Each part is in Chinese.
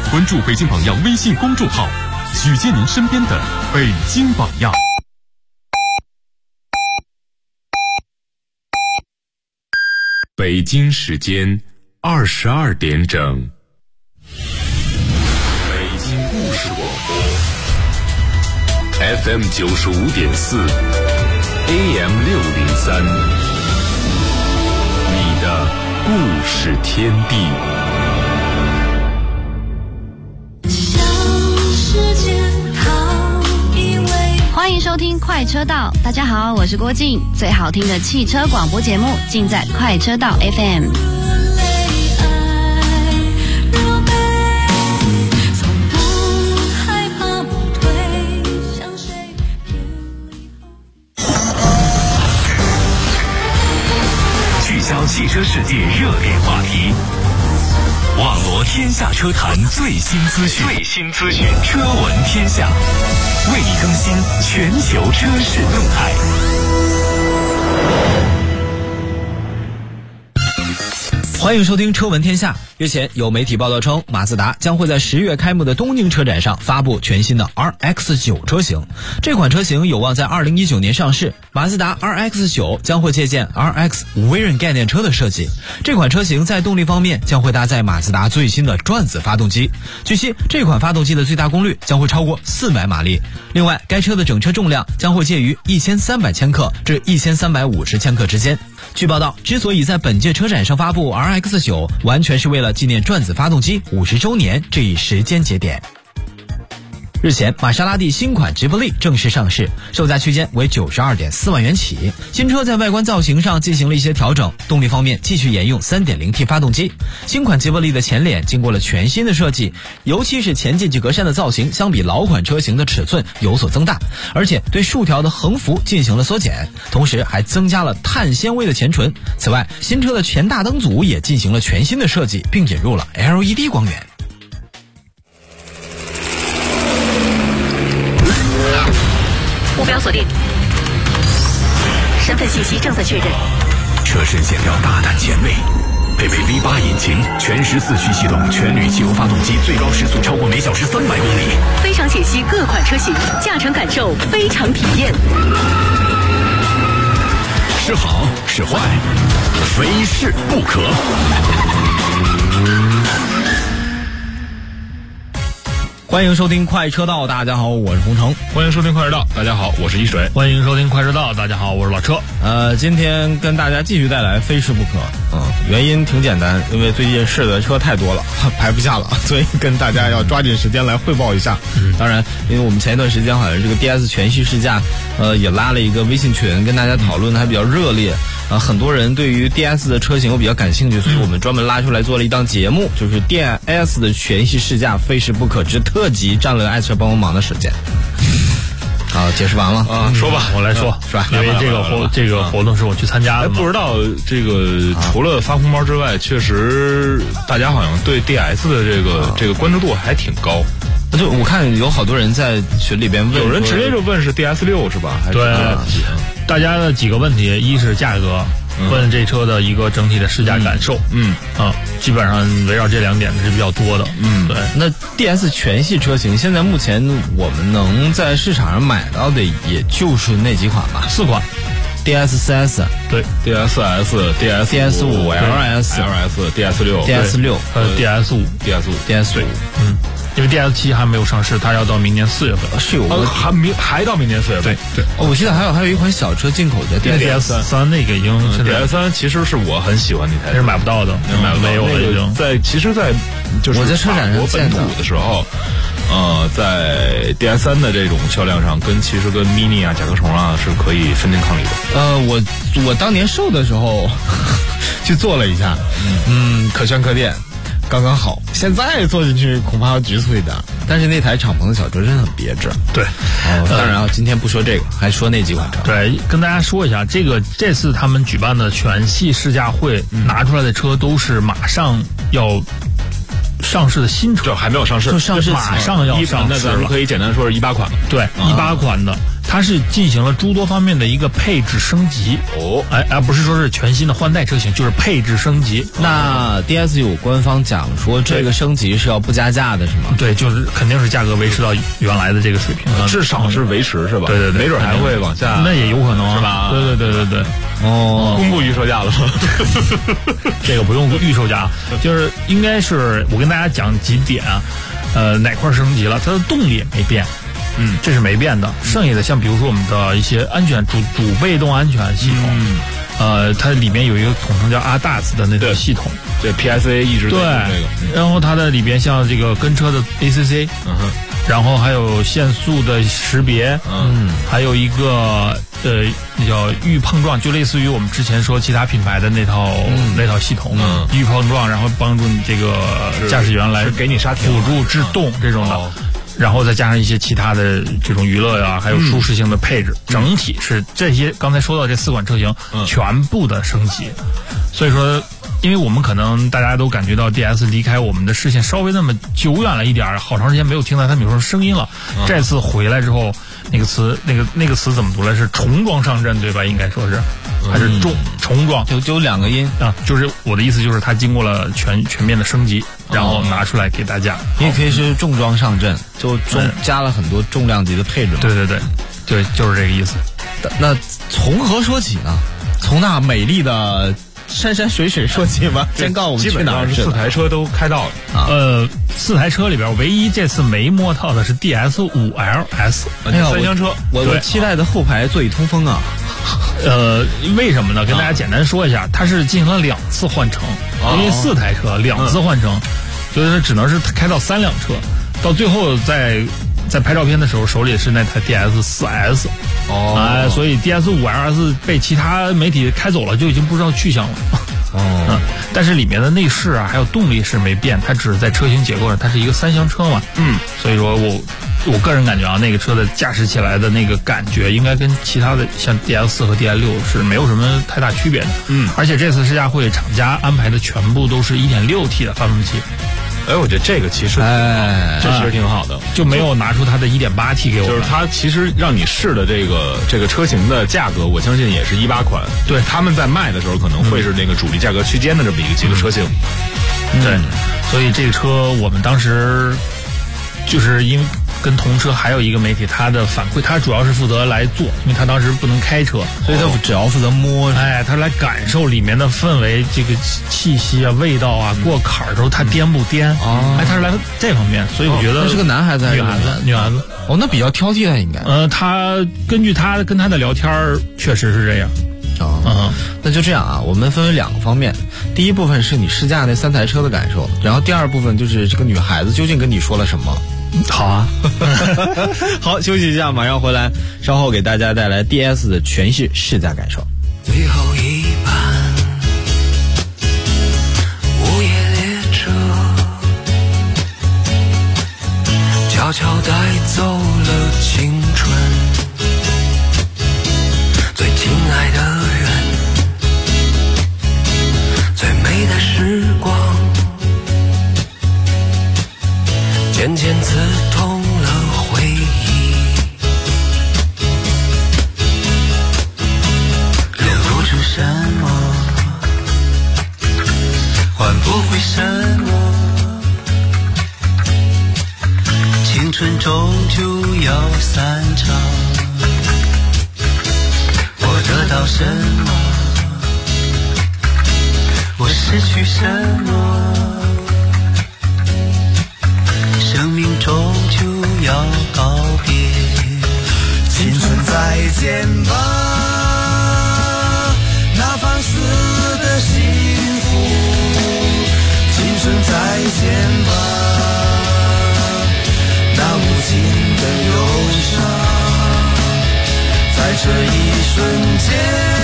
关注北京榜样微信公众号，举荐您身边的北京榜样。北京时间22点整。北京故事广播 FM 95.4 AM 603，你的故事天地。 欢迎收听快车道，大家好，我是郭静，最好听的汽车广播节目尽在快车道 FM。 聚焦汽车世界热点话题，网罗天下车坛最新资讯，车闻天下，为你更新全球车市动态。 欢迎收听车闻天下。日前有媒体报道称，马自达将会在10月开幕的东京车展上发布全新的 RX9 车型。这款车型有望在2019年上市。马自达 RX9 将会借鉴 RX 无人概念车的设计。这款车型在动力方面将会搭载马自达最新的转子发动机。据悉，这款发动机的最大功率将会超过400马力。另外，该车的整车重量将会介于1300千克至1350千克之间。据报道，之所以在本届车展上发布 RX9， 完全是为了纪念转子发动机50周年这一时间节点。日前，玛莎拉蒂新款吉卜力正式上市，售价区间为92.4万元起。新车在外观造型上进行了一些调整，动力方面继续沿用 3.0T 发动机。新款吉卜力的前脸经过了全新的设计，尤其是前进气格栅的造型相比老款车型的尺寸有所增大，而且对竖条的横幅进行了缩减，同时还增加了碳纤维的前唇。此外，新车的前大灯组也进行了全新的设计，并引入了 LED 光源。 目标锁定，身份信息正在确认。 车身线条大胆前卫，配备 V8 引擎，全时4驱系统，全铝汽油发动机，最高时速超过每小时300公里。 非常解析各款车型，驾乘感受非常体验。 是好是坏，非试不可。 欢迎收听快车道，大家好，我是洪城。 欢迎收听快车道，大家好，我是一水。欢迎收听快车道，大家好，我是老车。 今天跟大家继续带来非试不可。原因挺简单，因为最近试的车太多了，排不下了，所以跟大家要抓紧时间来汇报一下。当然，因为我们前一段时间好像这个 DS 全系试驾，也拉了一个微信群，跟大家讨论的还比较热烈。很多人对于 DS 的车型比较感兴趣，所以我们专门拉出来做了一档节目，就是 DS 的全系试驾非试不可之特辑，占了爱车帮忙的时间。好，解释完了说吧，我来说，是吧？因为这个活动是我去参加的嘛。 不知道这个除了发红包之外，确实大家好像对 DS 的这个关注度还挺高。 就我看有好多人在群里边问， 有人直接就问是 DS6 是吧？还是对，大家的几个问题，一是价格，问这车的一个整体的试驾感受，基本上围绕这2点是比较多的。对。 那 DS 全系车型现在目前我们能在市场上买到的也就是那几款吧 ，4款。 DS4S 对 DS4S、DS5、DS6、 DS6 DS5。因为 DS7 还没有上市，它要到明年4月份。 是有还到明年4月份。 对。 我记得还有一款小车进口的 DS3，那个已经 DS3其实是我很喜欢那台， 是买不到的，没有了已经。 其实在就是我在车展上本土的时候，在 DS3 的这种销量上，其实跟 Mini 啊、甲壳虫啊是可以分庭抗礼的。 我当年售的时候去做了一下，可圈可点。刚刚好，现在坐进去恐怕要局促一点，但是那台敞篷的小车真的很别致。 对， 当然今天不说这个，还说那几款车。 对，跟大家说一下，这次他们举办的全系试驾会，拿出来的车都是马上要上市的新车， 还没有上市， 就上市马上要上市了。 那咱们可以简单说是18款。 对，18款的。 它是进行了诸多方面的一个配置升级。不是说是全新的换代车型，就是配置升级。 那 DS 有官方讲说这个升级是要不加价的，是吗？ 对，就是肯定是价格维持到原来的这个水平， 至少是维持是吧？ 对， 没准还会往下， 那也有可能是吧？ 对。 公布预售价了吗？ 这个不用预售价，就是应该是我跟大家讲几点啊，哪块升级了？它的动力也没变。这是没变的。剩下的像比如说我们的一些安全主被动安全系统，它里面有一个统称叫 ADAS 的那个系统， 对 PSA 一直对这个。 然后它的里边像这个跟车的 ACC，然后还有限速的识别，还有一个那叫预碰撞，就类似于我们之前说其他品牌的那套系统，预碰撞，然后帮助你这个驾驶员来给你刹停辅助制动这种的。然后再加上一些其他的这种娱乐呀，还有舒适性的配置，整体是这些刚才说到这4款车型全部的升级。所以说，因为我们可能大家都感觉到 DS 离开我们的视线稍微那么久远了一点，好长时间没有听到它比如说声音了。这次回来之后，那个词怎么读来？是重装上阵对吧？应该说是还是重装？ 就2个音啊，就是我的意思就是它经过了全面的升级，然后拿出来给大家。 你也可以是重装上阵，就加了很多重量级的配置嘛。 对，就是这个意思。 那从何说起呢？从那美丽的山山水水说起吧。先告诉我们去哪儿 ？4台车都开到了。4台车里边，唯一这次没摸到的是 DS5LS。 3厢车。 我期待的后排座椅通风啊。 为什么呢？跟大家简单说一下，它是进行了2次换乘，因为4台车2次换乘，所以它只能是开到3辆车，到最后在拍照片的时候手里是那台 DS4S。所以 DS5LS 被其他媒体开走了，就已经不知道去向了。但是里面的内饰啊，还有动力是没变，它只是在车型结构上，它是一个3厢车嘛。所以说我个人感觉啊，那个车的驾驶起来的那个感觉，应该跟其他的像 DS4 和 DS6是没有什么太大区别的。而且这次世嘉会厂家安排的全部都是 1.6T 的发动机。 我觉得这个其实这其实挺好的， 就没有拿出它的 1.8T 给我。 就是它其实让你试的这个车型的价格，我相信也是18款。对，他们在卖的时候可能会是那个主力价格区间的这么几个车型。 对，所以这个车我们当时就是因为跟同车还有一个媒体，他的反馈，他主要是负责来做，因为他当时不能开车， 所以他只要负责摸。 他来感受里面的氛围，这个气息啊、味道啊，过坎儿的时候他颠不颠？他是来这方面，所以我觉得是个男孩子还是女孩子？ 那比较挑剔的应该。 他根据他跟他的聊天，确实是这样。 那就这样啊，我们分为2个方面。第一部分是你试驾那3台车的感受，然后第2部分就是这个女孩子究竟跟你说了什么。 好啊。 好，休息一下，马上回来，稍后给大家带来 DS 的全系试驾感受。 最后一班午夜列车悄悄带走了青春，最亲爱的人，最美的时光，渐渐刺痛了回忆，留不住什么，换不回什么，青春终究要散场，我得到什么，我失去什么，生命终究要告别，青春再见吧，那放肆的幸福，青春再见吧，那无尽的忧伤，在这一瞬间，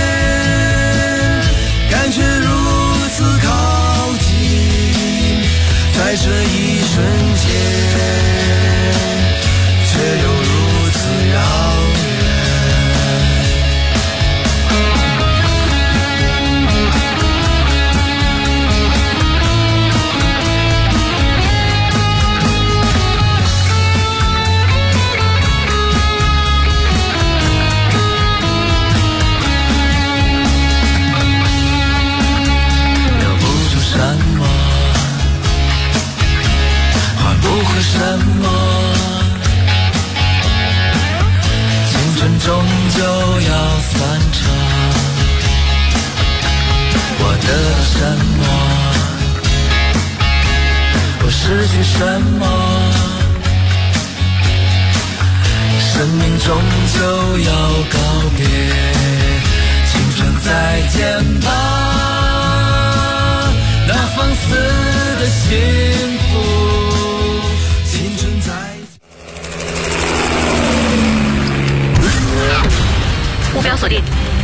感觉如此靠近，在这一瞬间，却又如此遥远。 喝什么？青春终究要散场，我得到什么？我失去什么？生命终究要告别，青春再见吧，那放肆的幸福，青春再目标锁定，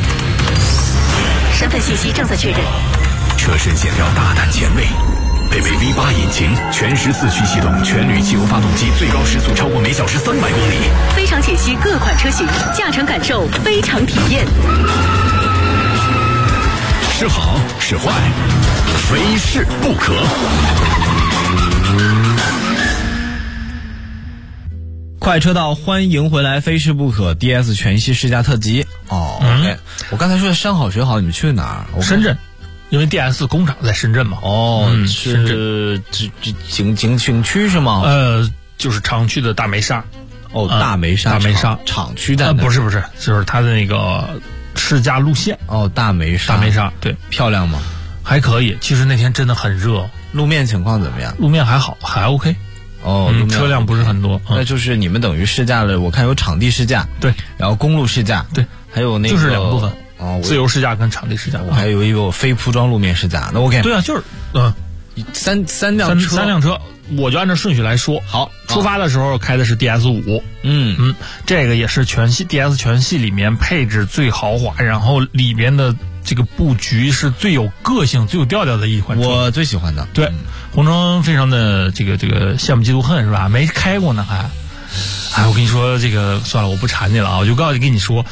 身份信息正在确认。 车身线条大胆前卫，配备 V8 引擎，全时4驱系统，全铝汽油发动机，最高时速超过每小时300公里。 非常解析各款车型，驾乘感受非常体验。 是好是坏，非试不可。 快车道，欢迎回来，非试不可 DS 全系试驾特辑。OK， 我刚才说的山好水好，你们去的哪儿？ 深圳，因为 DS 工厂在深圳嘛。 是景区是吗？ 就是常去的大梅沙。 大梅沙厂区在不是，就是它的那个试驾路线。 大梅沙， 对， 漂亮吗？ 还可以。其实那天真的很热。 路面情况怎么样？ 路面还好，还 OK。车辆不是很多。 那就是你们等于试驾了，我看有场地试驾， 对， 然后公路试驾， 对， 还有那个就是2部分。自由试驾跟场地试驾。 我还以为有非铺装路面试驾。那 OK。 对啊，就是三辆车， 我就按照顺序来说。 好， 出发的时候开的是 DS5。这个也是全系 DS 全系里面配置最豪华，然后里边的这个布局是最有个性、最有调调的一款车。 我最喜欢的。 对，红城非常的这个羡慕嫉妒恨是吧？没开过呢还。我跟你说这个算了，我不缠你了啊，我就跟你说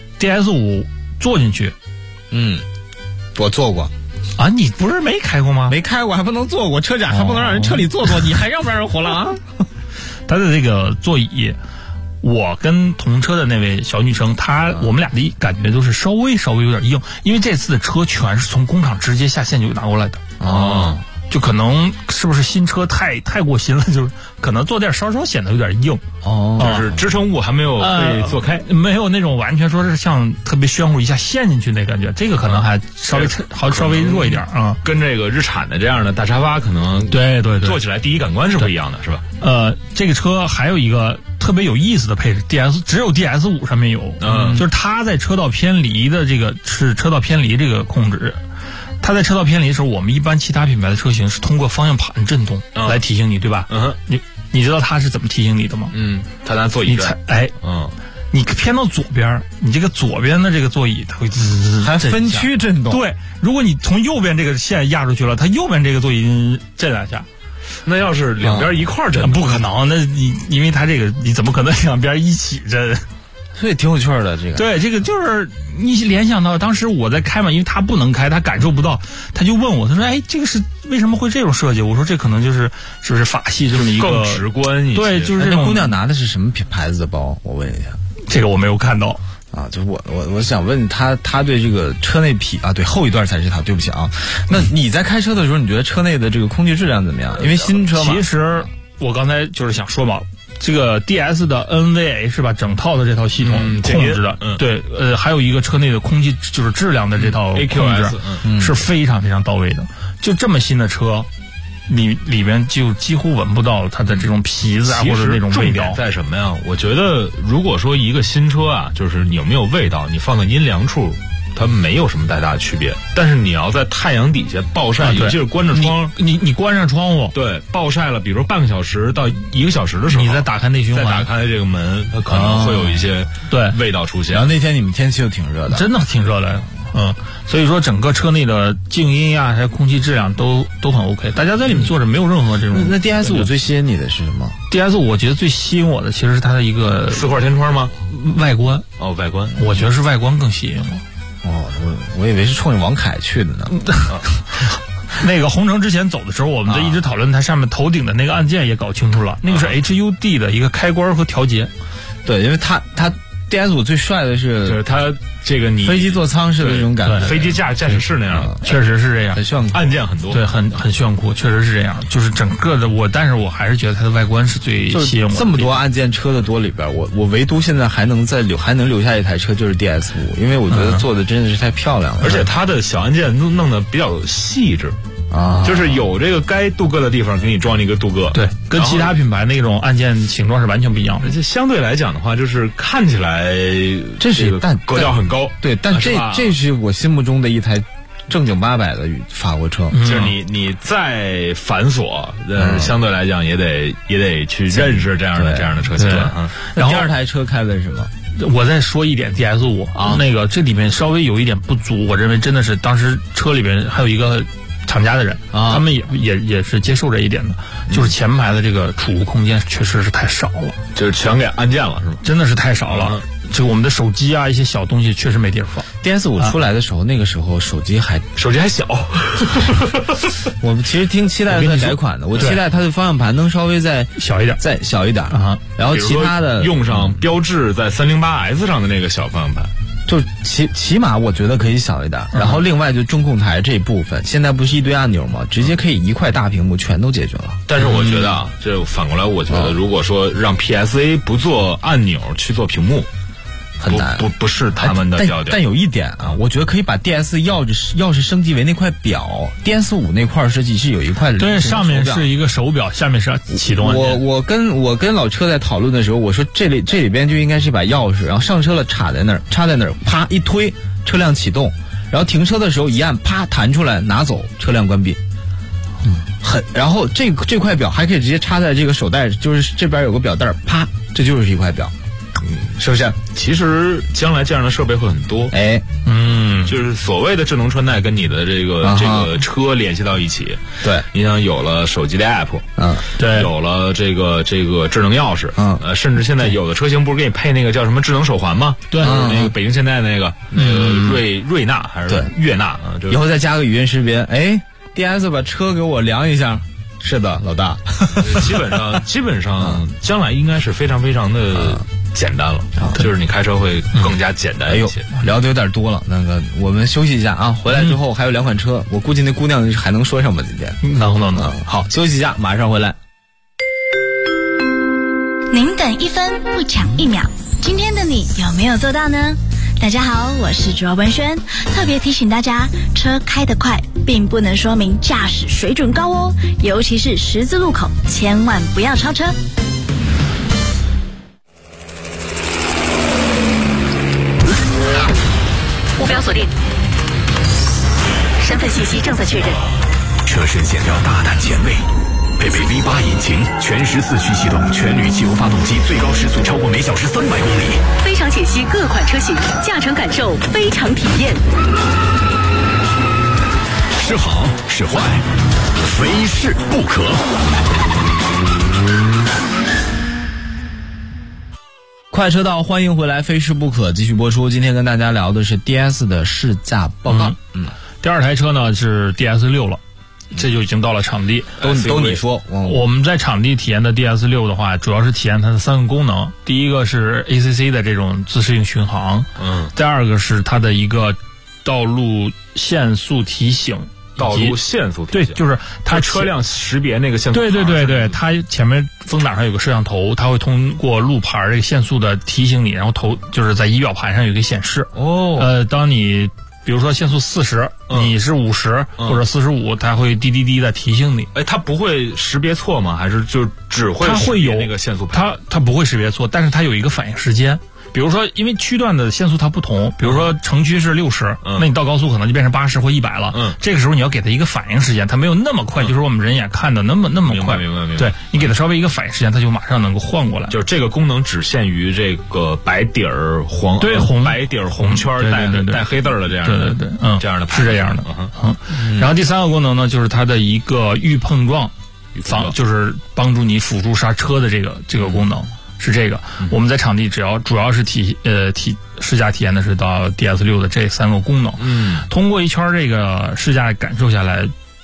，DS5 坐进去， 我坐过。 你不是没开过吗？ 没开过还不能坐过，车展还不能让人车里坐，你还让不让人活了啊？ 它的这个座椅，我跟同车的那位小女生，我们俩的感觉都是稍微有点硬，因为这次的车全是从工厂直接下线就拿过来的。就可能是不是新车太过新了，就是可能坐垫稍显得有点硬。 就是支撑物还没有被做开， 没有那种完全说是像特别暄乎一下陷进去那感觉，这个可能还稍微弱一点啊。 跟这个日产的这样的大沙发可能对， 坐起来第一感官是不一样的，是吧？ 这个车还有一个特别有意思的配置，只有 DS5 上面有，就是它在车道偏离的这个是车道偏离这个控制。它在车道偏离的时候，我们一般其他品牌的车型是通过方向盘震动来提醒你，对吧？你知道它是怎么提醒你的吗？ 它拿座椅震。 你偏到左边，你这个左边的这个座椅它会滋， 还分区震动。 对，如果你从右边这个线压出去了，它右边这个座椅震2下。 那要是两边一块震， 不可能。那因为它这个你怎么可能两边一起震？ 所以挺有趣的这个。 对，这个就是你联想到当时我在开嘛，因为他不能开，他感受不到，他就问我，他说：“哎，这个是为什么会这种设计？”我说：“这可能就是是不是法系这么一个更直观一些。” 对，就是这种。姑娘拿的是什么牌子的包？我问一下。 这个我没有看到啊，就我想问他对这个车内对后一段才是他，对不起啊。那你在开车的时候，你觉得车内的这个空气质量怎么样？因为新车嘛。 其实我刚才就是想说嘛。这个 DS 的 NVA 是吧？整套的这套系统控制的，对，还有一个车内的空气就是质量的这套控制是非常非常到位的。就这么新的车，里边就几乎闻不到它的这种皮子啊或者那种味道。 在什么呀？我觉得如果说一个新车啊，就是有没有味道，你放在阴凉处。它没有什么太大的区别，但是你要在太阳底下暴晒，尤其是关着窗， 你关上窗户， 对，暴晒了，比如半个小时到1个小时的时候， 你再打开内循环， 再打开这个门，它可能会有一些味道出现。 然后那天你们天气又挺热的， 真的挺热的，所以说整个车内的静音呀，还有空气质量都很 OK， 大家在里面坐着没有任何这种。 那 DS5 最吸引你的是什么 ？DS5 我觉得最吸引我的其实是它的一个 4块天窗吗？ 外观外观， 我觉得是外观更吸引我。 我以为是冲着王凯去的呢。 那个红城之前走的时候，我们在一直讨论它上面头顶的那个按键也搞清楚了，那个是 HUD 的一个开关和调节。 对，因为它 DS5最帅的就是它这个你飞机座舱式的这种感觉， 飞机驾驶室那样， 确实是这样， 很炫酷， 按键很多， 对，很炫酷，确实是这样。就是整个的但是我还是觉得它的外观是最吸引我的。 这么多按键车的多里边，我唯独现在还能留下一台车，就是 DS5，因为我觉得做的真的是太漂亮了， 而且它的小按键弄得比较细致。就是有这个该镀铬的地方给你装了一个镀铬， 对，跟其他品牌那种按键形状是完全不一样的。 这相对来讲的话，就是看起来这是格调很高， 对，但这是我心目中的一台正经八百的法国车， 就是你再繁琐，相对来讲也得去认识这样的车型。 然后第二台车开的是什么？ 我再说一点 DS5啊，那个这里面稍微有一点不足，我认为真的是当时车里边还有一个厂家的人，他们也是接受这一点的，就是前排的这个储物空间确实是太少了， 就是全给按键了，是吗？ 真的是太少了。这个我们的手机啊，一些小东西确实没地儿放。 DS5 出来的时候，那个时候手机还小。我们其实挺期待它改款的，我期待它的方向盘能稍微再小一点啊。然后其他的用上标志在308S 上的那个小方向盘。 就起码我觉得可以小一点，然后另外就中控台这一部分，现在不是一堆按钮吗？直接可以一块大屏幕全都解决了。 但是我觉得这反过来，我觉得如果说让 PSA 不做按钮去做屏幕， 很难， 不是他们的调调。 但有一点啊，我觉得可以把 DS 钥匙升级为那块表 ，DS5 那块设计是有一块的， 对，上面是一个手表，下面是启动按键。 我跟老车在讨论的时候，我说这里边就应该是一把钥匙，然后上车了插在那儿，啪一推，车辆启动，然后停车的时候一按，啪弹出来拿走，车辆关闭。然后这块表还可以直接插在这个手袋，就是这边有个表带，啪，这就是一块表。是不是？ 其实将来这样的设备会很多，就是所谓的智能穿戴跟你的这个车联系到一起。 对， 你想有了手机的 app， 对， 有了这个智能钥匙，甚至现在有的车型不是给你配那个叫什么智能手环吗？ 对， 那个北京现代那个瑞纳还是悦纳啊？ 以后再加个语音识别，DS 把车给我量一下。是的，老大。 基本上将来应该是非常非常的简单了，就是你开车会更加简单一些。 聊的有点多了，那个我们休息一下啊，回来之后还有2款车，我估计那姑娘还能说上吧？今天能。 好，休息一下，马上回来。 您等1分不抢1秒，今天的你有没有做到呢？大家好，我是卓文萱，特别提醒大家，车开得快并不能说明驾驶水准高哦，尤其是十字路口，千万不要超车。 目标锁定，身份信息正在确认。 车身线条大胆前卫，配备 V8 引擎，全时4驱系统，全铝汽油发动机，最高时速超过每小时300公里。 非常解析各款车型，驾乘感受非常体验。 是好是坏，非试不可。 快车道，欢迎回来，非试不可继续播出。今天跟大家聊的是 DS 的试驾报告。 第二台车呢是 DS6 了。这就已经到了场地， 都你说。 我们在场地体验的 DS6 的话，主要是体验它的3个功能。第一个是 ACC 的这种自适应巡航，第二个是它的一个道路限速提醒。对，就是它车辆识别那个限速。 对，它前面风挡上有个摄像头，它会通过路牌这个限速的提醒你，然后就是在仪表盘上有一个显示。当你比如说限速40，你是50或者45，它会滴滴滴的提醒你。 它不会识别错吗？还是就只会识别那个限速牌？ 它不会识别错，但是它有一个反应时间。比如说，因为区段的限速它不同，比如说城区是60，那你到高速可能就变成80或100了。这个时候你要给它一个反应时间，它没有那么快，就是我们人眼看的那么快。 明白。 对，你给它稍微一个反应时间，它就马上能够换过来。 就是这个功能只限于这个白底儿红白底儿红圈带黑字的这样的。 对， 这样的是这样的。然后第3个功能呢，就是它的一个预碰撞就是帮助你辅助刹车的这个功能。是这个，我们在场地主要是试驾体验的是到 DS6 的这3个功能。通过一圈这个试驾感受下来，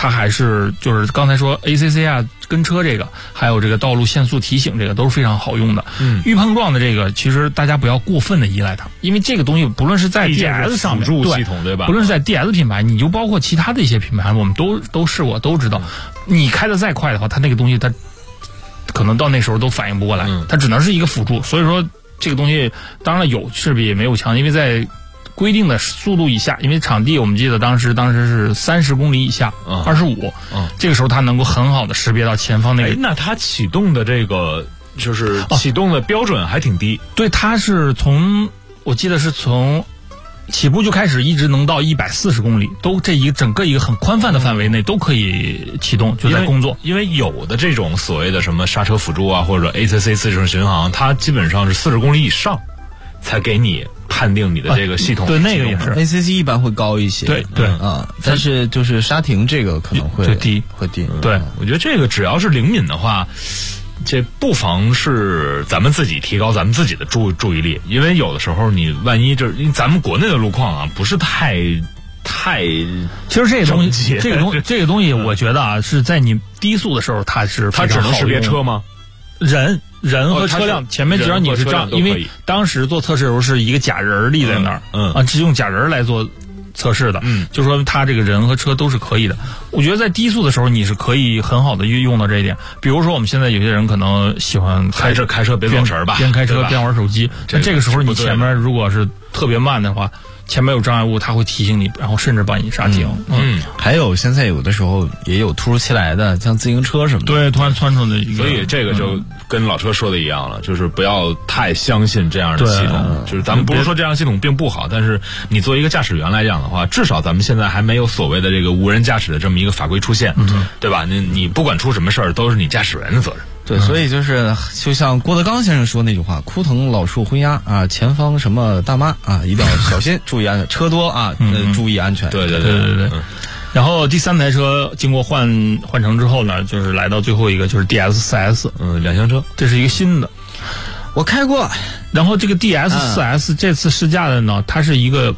它还是就是刚才说 ACC 啊跟车这个，还有这个道路限速提醒这个都是非常好用的。预碰撞的这个其实大家不要过分的依赖它，因为这个东西不论是在 DS 上面辅助系统对吧？ 不论是在 DS 品牌，你就包括其他的一些品牌，我们都试过，都知道，你开的再快的话，它那个东西它可能到那时候都反应不过来，它只能是一个辅助。所以说这个东西当然了有势必也没有强，因为在规定的速度以下，因为场地我们记得当时是30公里以下，25，这个时候它能够很好的识别到前方那个。 那它启动的这个就是启动的标准还挺低。 对，它是我记得是从起步就开始，一直能到140公里，都这整个一个很宽泛的范围内都可以启动，就在工作。 因为有的这种所谓的什么刹车辅助啊，或者 ACC 自适应巡航，它基本上是40公里以上才给你判定你的这个系统。 对，那个也是 ACC 一般会高一些。 对但是就是刹停这个可能会低。 对，我觉得这个只要是灵敏的话，这不妨是咱们自己提高咱们自己的注意力，因为有的时候你万一因为咱们国内的路况啊不是太， 其实这个东西，我觉得啊是在你低速的时候它是它只能识别车吗？ 人和车辆前面只要你是这样，因为当时做测试的时候是一个假人立在那儿，是用假人来做测试的，就说它这个人和车都是可以的。我觉得在低速的时候你是可以很好的用到这一点。比如说我们现在有些人可能喜欢开车别走神吧， 边开车边玩手机，那这个时候你前面如果是特别慢的话，前面有障碍物，它会提醒你，然后甚至帮你刹停。 还有现在有的时候也有突如其来的，像自行车什么的， 对，突然窜出的一个。 所以这个就跟老车说的一样了，就是不要太相信这样的系统。就是咱们不是说这样的系统并不好，但是你作为一个驾驶员来讲的话，至少咱们现在还没有所谓的这个无人驾驶的这么一个法规出现，对吧？你不管出什么事儿，都是你驾驶员的责任。 对，所以就像郭德纲先生说那句话，枯藤老树昏鸦啊，前方什么大妈啊，一定要小心，注意安全，车多啊，注意安全。 对。然后第3台车经过换乘之后呢，就是来到最后一个就是 DS4S， 两厢车， 这是一个新的， 我开过。 然后这个 DS4S 这次试驾的呢，它是一个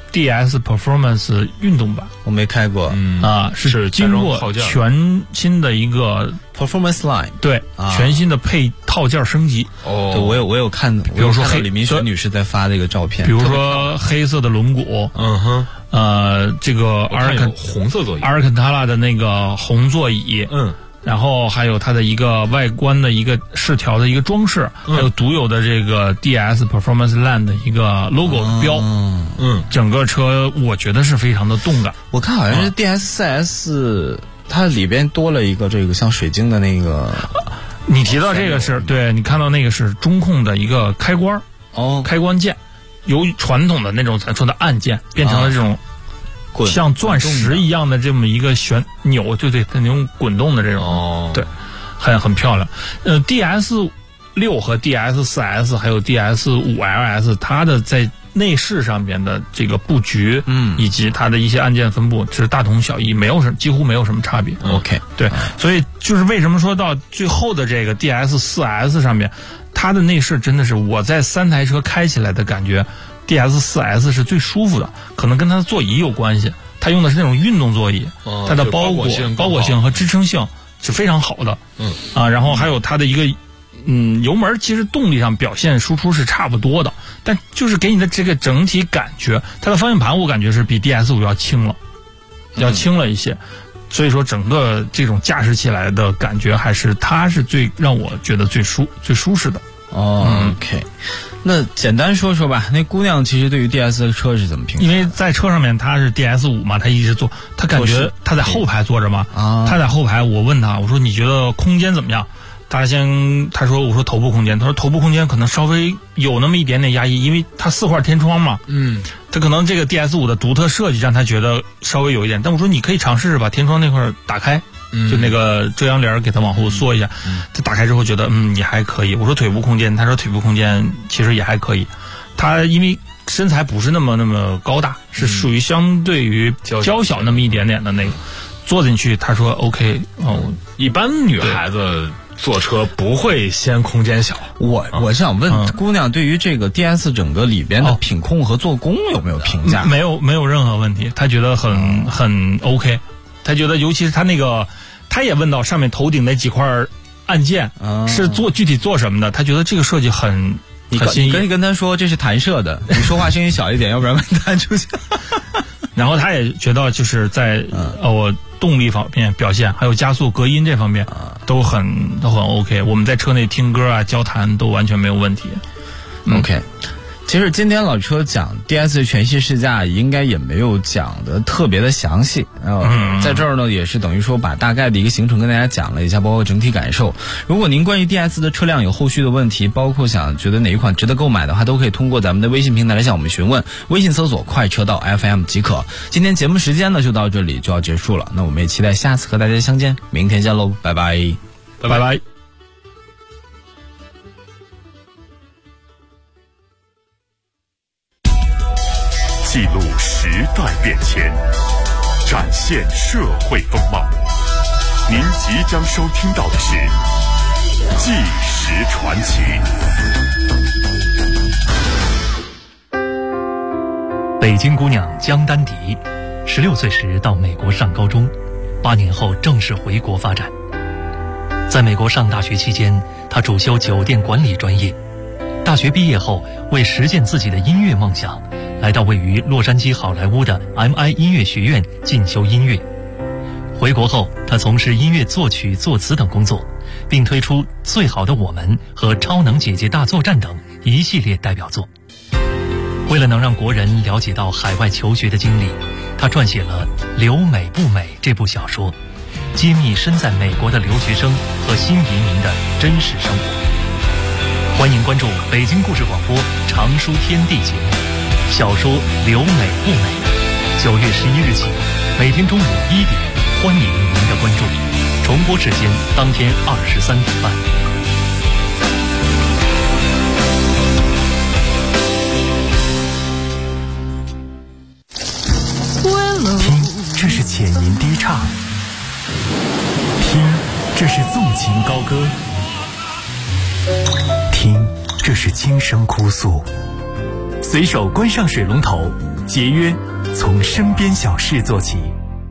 DS Performance 运动版， 我没开过， 是经过全新的一个 Performance Line， 对，全新的套件升级。 对，我有看，比如说李明雪女士在发这个照片， 比如说黑色的轮毂，这个红色座椅， 阿尔坎塔拉的那个红座椅，然后还有它的一个外观的一个饰条的一个装饰，还有独有的这个 DS Performance Line 的一个 logo 的标，整个车我觉得是非常的动感。 我看好像是 DS4S，它里边多了一个这个像水晶的那个。 你提到这个是对，你看到那个是中控的一个开关，开关键，由传统的那种咱说的按键变成了这种。像钻石一样的这么一个旋钮，对，那种滚动的这种，对，很漂亮。DS6 和 DS4S 还有 DS5LS， 它的在内饰上边的这个布局，以及它的一些按键分布，是大同小异，几乎没有什么差别。 OK， 对，所以就是为什么说到最后的这个 DS4S 上面，它的内饰真的是我在3台车开起来的感觉。DS4S 是最舒服的，可能跟它的座椅有关系。它用的是那种运动座椅，它的包裹性和支撑性是非常好的。然后还有它的一个油门，其实动力上表现输出是差不多的，但就是给你的这个整体感觉，它的方向盘我感觉是比 DS5 要轻了一些。所以说整个这种驾驶起来的感觉，还是它是让我觉得最舒适的。 OK， 那简单说说吧，那姑娘其实对于 DS 的车是怎么评价？ 因为在车上面她是 DS5 嘛，她一直坐，她感觉她在后排坐着嘛，她在后排，我问她，我说你觉得空间怎么样？她说我说头部空间，她说头部空间可能稍微有那么一点点压抑，因为它4块天窗嘛，她可能这个 DS5 的独特设计让她觉得稍微有一点，但我说你可以尝试把天窗那块打开。就那个遮阳帘给它往后缩一下，它打开之后觉得也还可以。我说腿部空间，他说腿部空间其实也还可以。他因为身材不是那么高大，是属于相对于娇小那么一点点的那个，坐进去他说 OK 一般女孩子坐车不会嫌空间小。 我想问姑娘对于这个 DS 整个里边的品控和做工有没有评价？ 没有任何问题，她觉得很 OK。 他觉得尤其是他那个，他也问到上面头顶那几块按键是具体做什么的，他觉得这个设计很新颖。 你可以跟他说这是弹射的，你说话声音小一点，要不然会弹出去。 然后他也觉得就是在我动力方面表现，还有加速、隔音这方面都很 OK。我们在车内听歌啊、交谈都完全没有问题。 OK。其实今天老车讲 DS 全系试驾应该也没有讲的特别的详细，在这儿呢也是等于说把大概的一个行程跟大家讲了一下，包括整体感受。如果您关于 DS 的车辆有后续的问题，包括想觉得哪一款值得购买的话，都可以通过咱们的微信平台来向我们询问，微信搜索快车道 FM 即可。今天节目时间呢就到这里就要结束了，那我们也期待下次和大家相见，明天见喽，拜拜， 拜拜。 记录时代变迁，展现社会风貌。您即将收听到的是《纪实传奇》。 北京姑娘江丹迪，16岁时到美国上高中，8年后正式回国发展。在美国上大学期间，她主修酒店管理专业。大学毕业后，为实现自己的音乐梦想，来到位于洛杉矶好莱坞的 MI 音乐学院进修音乐。回国后，他从事音乐作曲、作词等工作，并推出《最好的我们》和《超能姐姐大作战》等一系列代表作。为了能让国人了解到海外求学的经历，他撰写了《留美不美》这部小说，揭秘身在美国的留学生和新移民的真实生活。欢迎关注北京故事广播常书天地节目小说《留美不美》，9月11日起，每天中午1点，欢迎您的关注。重播时间当天23点半。 听，这是浅吟低唱；听，这是纵情高歌；听，这是轻声哭诉。随手关上水龙头，节约，从身边小事做起。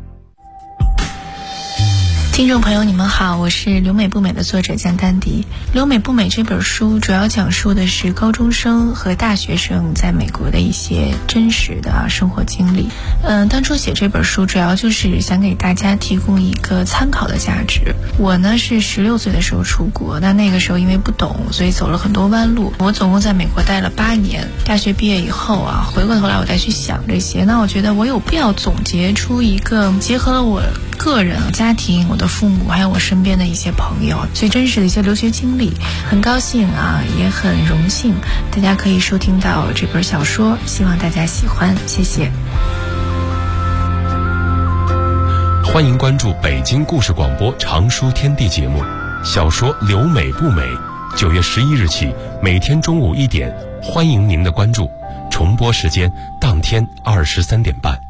听众朋友你们好，我是留美不美的作者江丹迪。留美不美这本书主要讲述的是高中生和大学生在美国的一些真实的生活经历。当初写这本书主要就是想给大家提供一个参考的价值。我呢是16岁的时候出国，那个时候因为不懂，所以走了很多弯路。我总共在美国待了8年，大学毕业以后回过头来我再去想这些，那我觉得我有必要总结出一个结合了我个人、家庭、我的父母还有我身边的一些朋友最真实的一些留学经历。很高兴也很荣幸大家可以收听到这本小说，希望大家喜欢，谢谢。 欢迎关注北京故事广播常书天地节目小说《留美不美》，9月11日起，每天中午1点，欢迎您的关注。重播时间当天23点半。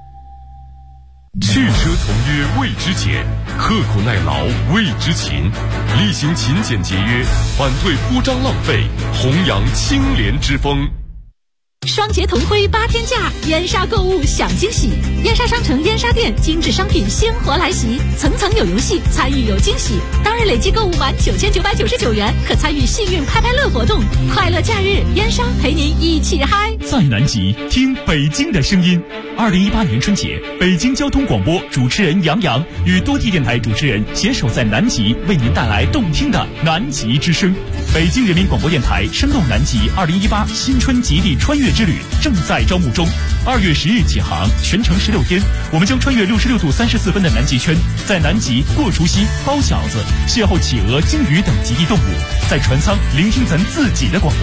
汽车从约为之俭，刻苦耐劳为之勤，厉行勤俭节约，反对铺张浪费，弘扬清廉之风。 双节同辉8天假，燕莎购物享惊喜！燕莎商城燕莎店精致商品鲜活来袭，层层有游戏，参与有惊喜。当日累计购物满9999元，可参与幸运拍拍乐活动。快乐假日，燕莎陪您一起嗨！ 在南极听北京的声音。2018年春节，北京交通广播主持人杨洋与多地电台主持人携手在南极，为您带来动听的南极之声。北京人民广播电台声动南极2018新春极地穿越之旅正在招募中，2月10日起航，全程16天，我们将穿越66度34分的南极圈，在南极过除夕、包饺子，邂逅企鹅、鲸鱼等极地动物，在船舱聆听咱自己的广播。